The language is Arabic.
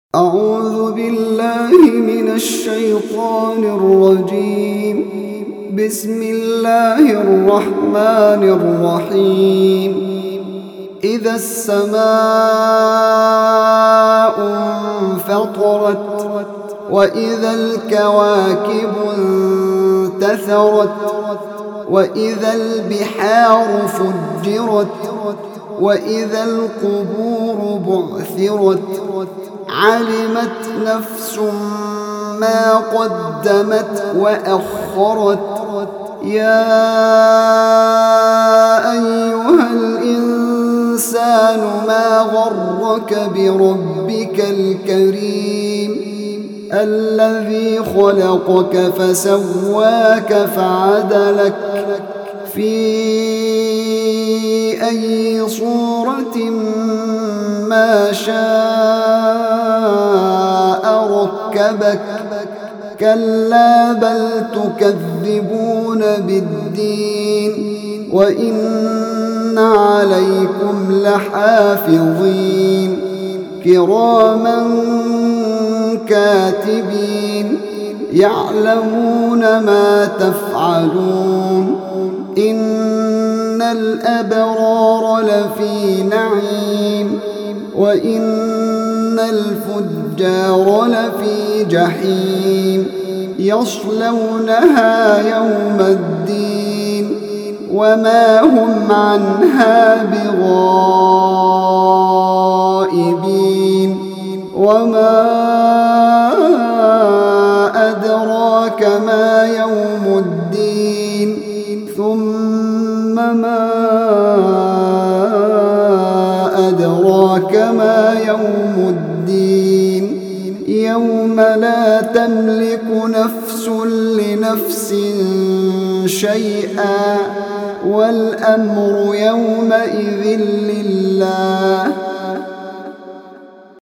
أعوذ بالله من الشيطان الرجيم. بسم الله الرحمن الرحيم. إذا السماء انفطرت وإذا الكواكب انتثرت وإذا البحار فجرت وإذا القبور بعثرت علمت نفس ما قدمت وأخرت. يا أيها الإنسان ما غرك بربك الكريم الذي خلقك فسواك فعدلك في أي صورة ما شاء ركبك. كلا بل تكذبون بالدين وإن عليكم لحافظين كراما كاتبين يعلمون ما تفعلون. إن الأبرار لفي نعيم وإن الفجار لفي جحيم يصلونها يوم الدين وما هم عنها بغائبين. وما أدراك ما يوم الدين ثم ما أدراك ما يوم الدين يوم لا تملك نفس لنفس شيئا والأمر يومئذ لله.